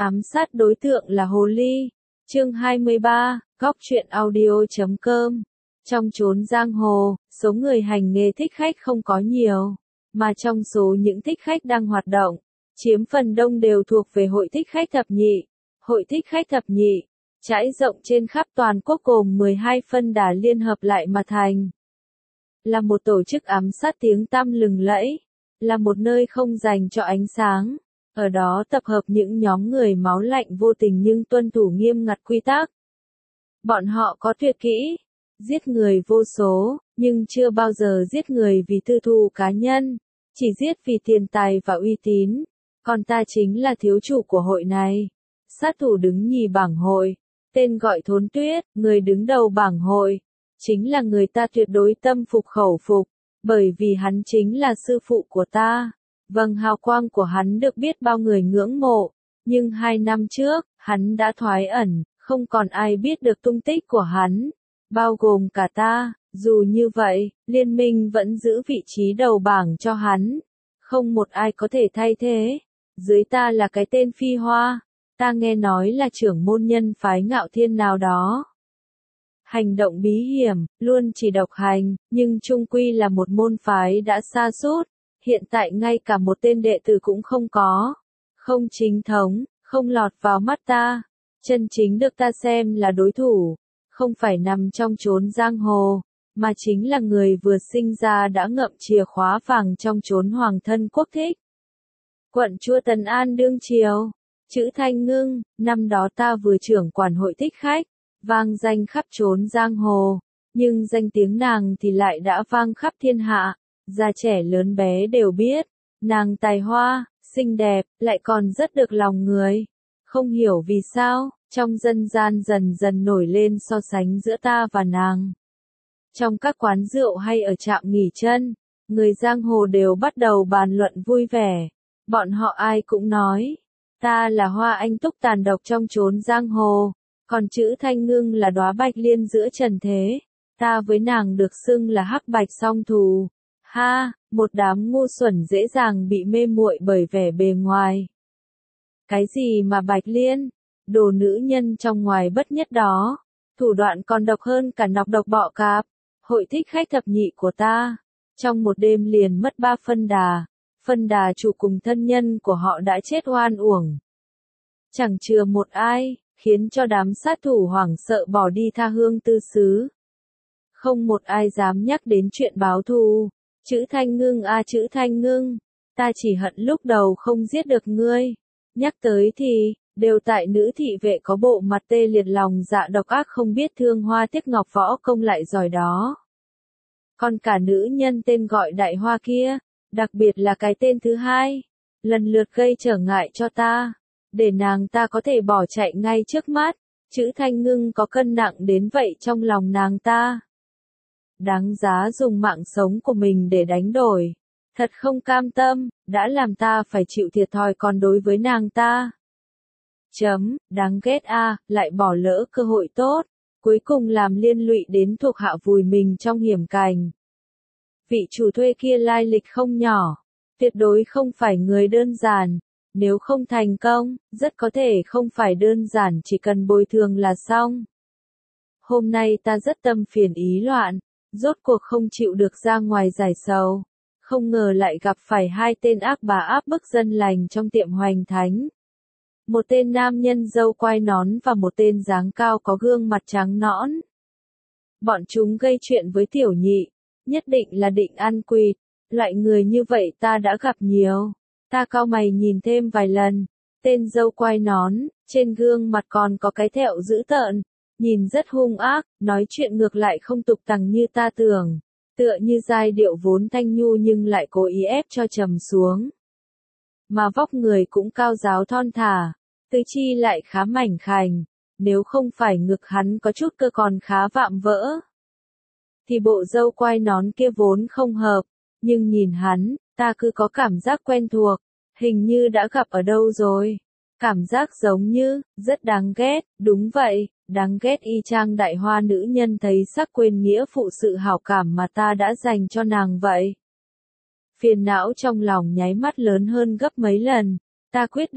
Ám sát đối tượng là hồ ly. Chương 23, Góc truyện audio.com. Trong chốn giang hồ, số người hành nghề thích khách không có nhiều, mà trong số những thích khách đang hoạt động, chiếm phần đông đều thuộc về hội thích khách thập nhị. Hội thích khách thập nhị, trải rộng trên khắp toàn quốc gồm 12 phân đà liên hợp lại mà thành. Là một tổ chức ám sát tiếng tăm lừng lẫy, là một nơi không dành cho ánh sáng. Ở đó tập hợp những nhóm người máu lạnh vô tình nhưng tuân thủ nghiêm ngặt quy tắc. Bọn họ có tuyệt kỹ, giết người vô số, nhưng chưa bao giờ giết người vì tư thù cá nhân, chỉ giết vì tiền tài và uy tín. Còn ta chính là thiếu chủ của hội này. Sát thủ đứng nhì bảng hội, tên gọi Thốn Tuyết, người đứng đầu bảng hội, chính là người ta tuyệt đối tâm phục khẩu phục, bởi vì hắn chính là sư phụ của ta. Vâng, hào quang của hắn được biết bao người ngưỡng mộ, nhưng 2 năm trước, hắn đã thoái ẩn, không còn ai biết được tung tích của hắn, bao gồm cả ta. Dù như vậy, liên minh vẫn giữ vị trí đầu bảng cho hắn, không một ai có thể thay thế. Dưới ta là cái tên Phi Hoa, ta nghe nói là trưởng môn nhân phái Ngạo Thiên nào đó. Hành động bí hiểm, luôn chỉ độc hành, nhưng chung quy là một môn phái đã sa sút. Hiện tại ngay cả một tên đệ tử cũng không có. Không chính thống, không lọt vào mắt ta. Chân chính được ta xem là đối thủ, không phải nằm trong chốn giang hồ, mà chính là người vừa sinh ra đã ngậm chìa khóa vàng trong chốn hoàng thân quốc thích. Quận chúa Tần An đương triều, chữ Thanh Ngưng, năm đó ta vừa trưởng quản hội thích khách, vang danh khắp chốn giang hồ, nhưng danh tiếng nàng thì lại đã vang khắp thiên hạ. Già trẻ lớn bé đều biết, nàng tài hoa, xinh đẹp, lại còn rất được lòng người. Không hiểu vì sao, trong dân gian dần dần nổi lên so sánh giữa ta và nàng. Trong các quán rượu hay ở trạm nghỉ chân, người giang hồ đều bắt đầu bàn luận vui vẻ. Bọn họ ai cũng nói, ta là hoa anh túc tàn độc trong chốn giang hồ, còn chữ Thanh Ngưng là đóa bạch liên giữa trần thế. Ta với nàng được xưng là hắc bạch song thù. Ha, một đám ngu xuẩn dễ dàng bị mê muội bởi vẻ bề ngoài. Cái gì mà bạch liên, đồ nữ nhân trong ngoài bất nhất đó, thủ đoạn còn độc hơn cả nọc độc bọ cạp. Hội thích khách thập nhị của ta, trong một đêm liền mất 3 phân đà chủ cùng thân nhân của họ đã chết oan uổng. Chẳng chừa một ai, khiến cho đám sát thủ hoảng sợ bỏ đi tha hương tư xứ. Không một ai dám nhắc đến chuyện báo thù. Chữ Thanh Ngưng à, chữ Thanh Ngưng, ta chỉ hận lúc đầu không giết được ngươi. Nhắc tới thì, đều tại nữ thị vệ có bộ mặt tê liệt lòng dạ độc ác không biết thương hoa tiếc ngọc võ công lại giỏi đó. Còn cả nữ nhân tên gọi Đại Hoa kia, đặc biệt là cái tên thứ hai, lần lượt gây trở ngại cho ta, để nàng ta có thể bỏ chạy ngay trước mắt. Chữ Thanh Ngưng có cân nặng đến vậy trong lòng nàng ta. Đáng giá dùng mạng sống của mình để đánh đổi. Thật không cam tâm, đã làm ta phải chịu thiệt thòi còn đối với nàng ta. Đáng ghét a, lại bỏ lỡ cơ hội tốt, cuối cùng làm liên lụy đến thuộc hạ vùi mình trong hiểm cảnh. Vị chủ thuê kia lai lịch không nhỏ, tuyệt đối không phải người đơn giản, nếu không thành công, rất có thể không phải đơn giản chỉ cần bồi thường là xong. Hôm nay ta rất tâm phiền ý loạn. Rốt cuộc không chịu được ra ngoài giải sầu, không ngờ lại gặp phải 2 tên ác bà áp bức dân lành trong tiệm Hoành Thánh. Một tên nam nhân râu quai nón và một tên dáng cao có gương mặt trắng nõn. Bọn chúng gây chuyện với tiểu nhị, nhất định là định ăn quỵt, loại người như vậy ta đã gặp nhiều. Ta cau mày nhìn thêm vài lần, tên râu quai nón, trên gương mặt còn có cái thẹo dữ tợn. Nhìn rất hung ác, nói chuyện ngược lại không tục tằng như ta tưởng, tựa như giai điệu vốn thanh nhu nhưng lại cố ý ép cho trầm xuống. Mà vóc người cũng cao ráo thon thả, tứ chi lại khá mảnh khảnh, nếu không phải ngực hắn có chút cơ còn khá vạm vỡ, thì bộ râu quai nón kia vốn không hợp, nhưng nhìn hắn, ta cứ có cảm giác quen thuộc, hình như đã gặp ở đâu rồi. Cảm giác giống như, rất đáng ghét, đúng vậy. Đáng ghét y chang Đại Hoa nữ nhân thấy sắc quên nghĩa phụ sự hảo cảm mà ta đã dành cho nàng vậy. Phiền não trong lòng nháy mắt lớn hơn gấp mấy lần, ta quyết định,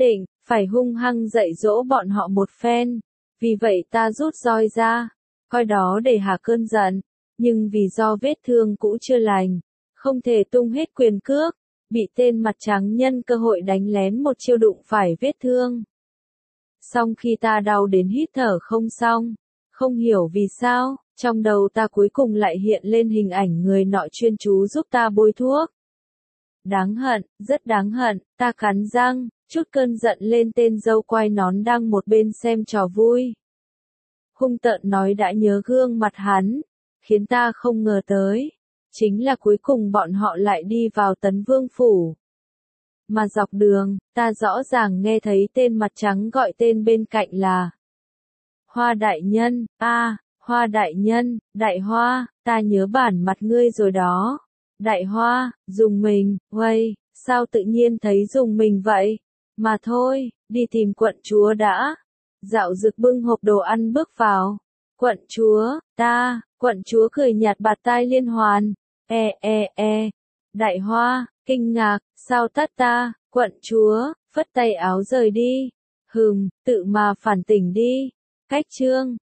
phải hung hăng dạy dỗ bọn họ một phen. Vì vậy ta rút roi ra, coi đó để hạ cơn giận, nhưng vì do vết thương cũ chưa lành, không thể tung hết quyền cước, bị tên mặt trắng nhân cơ hội đánh lén một chiêu đụng phải vết thương. Xong khi ta đau đến hít thở không xong, không hiểu vì sao, trong đầu ta cuối cùng lại hiện lên hình ảnh người nọ chuyên chú giúp ta bôi thuốc. Đáng hận, rất đáng hận, ta cắn răng, chút cơn giận lên tên dâu quai nón đang một bên xem trò vui. Hung tợn nói đã nhớ gương mặt hắn, khiến ta không ngờ tới, chính là cuối cùng bọn họ lại đi vào Tấn Vương Phủ. Mà dọc đường, ta rõ ràng nghe thấy tên mặt trắng gọi tên bên cạnh là Hoa đại nhân, Hoa đại nhân, đại hoa, ta nhớ bản mặt ngươi rồi đó. Đại hoa, dùng mình, uầy, sao tự nhiên thấy dùng mình vậy? Mà thôi, đi tìm quận chúa đã. Dạo Dực bưng hộp đồ ăn bước vào. Quận chúa, quận chúa cười nhạt bạt tai liên hoàn. Đại hoa, kinh ngạc, sao tắt ta, quận chúa, phất tay áo rời đi. Tự mà phản tỉnh đi. Cách chương